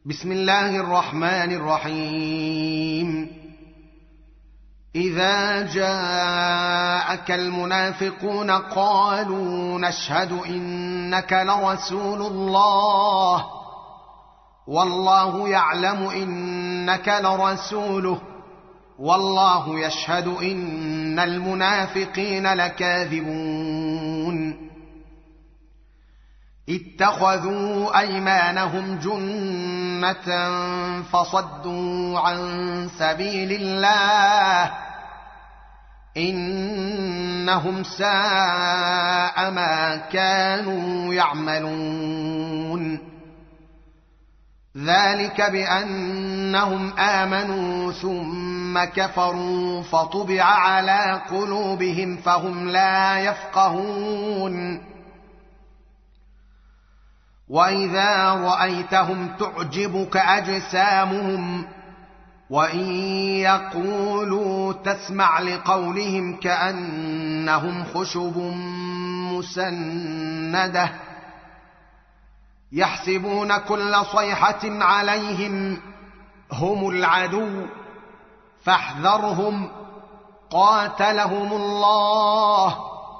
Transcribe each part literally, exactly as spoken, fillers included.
بسم الله الرحمن الرحيم إذا جاءك المنافقون قالوا نشهد إنك لرسول الله والله يعلم إنك لرسوله والله يشهد إن المنافقين لكاذبون اتخذوا أيمانهم جنة فصدوا عن سبيل الله إنهم ساء ما كانوا يعملون ذلك بأنهم آمنوا ثم كفروا فطبع على قلوبهم فهم لا يفقهون وإذا رأيتهم تعجبك أجسامهم وإن يقولوا تسمع لقولهم كأنهم خشب مسندة يحسبون كل صيحة عليهم هم العدو فاحذرهم قاتلهم الله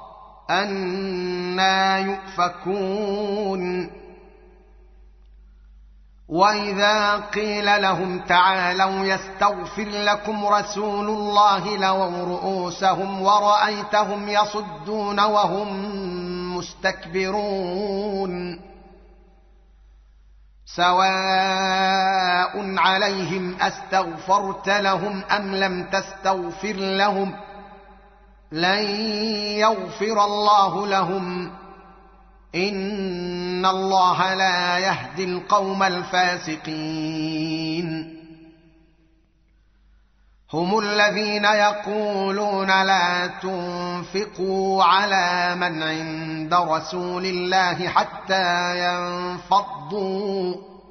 أنى يؤفكون وإذا قيل لهم تعالوا يستغفر لكم رسول الله لووا رؤوسهم ورأيتهم يصدون وهم مستكبرون سواء عليهم أستغفرت لهم أم لم تستغفر لهم لن يغفر الله لهم إن الله لا يهدي القوم الفاسقين هم الذين يقولون لا تنفقوا على من عند رسول الله حتى ينفضوا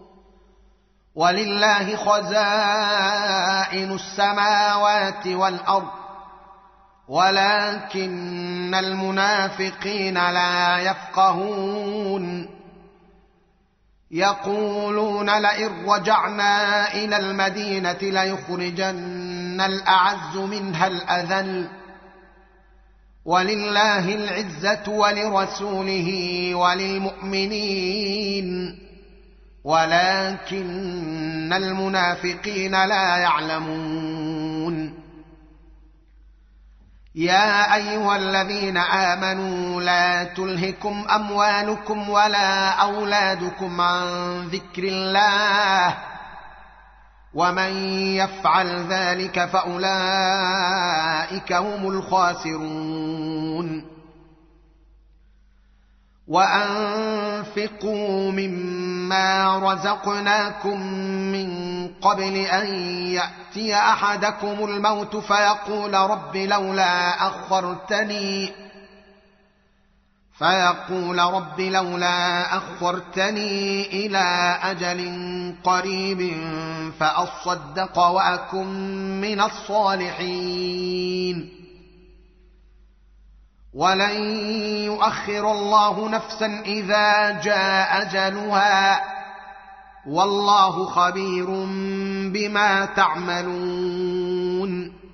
ولله خزائن السماوات والأرض ولكن المنافقين لا يفقهون يقولون لئن رجعنا إلى المدينة ليخرجن الأعز منها الأذل ولله العزة ولرسوله وللمؤمنين ولكن المنافقين لا يعلمون يا أيها الذين آمنوا لا تلهكم أموالكم ولا أولادكم عن ذكر الله ومن يفعل ذلك فأولئك هم الخاسرون وأنفقوا مما رزقناكم من قبل أن يأتي أحدكم الموت فيقول رب لولا أخرتني فيقول رب لولا أخرتني إلى أجل قريب فأصدق وأكن من الصالحين ولن يؤخر الله نفسا إذا جاء أجلها والله خبير بما تعملون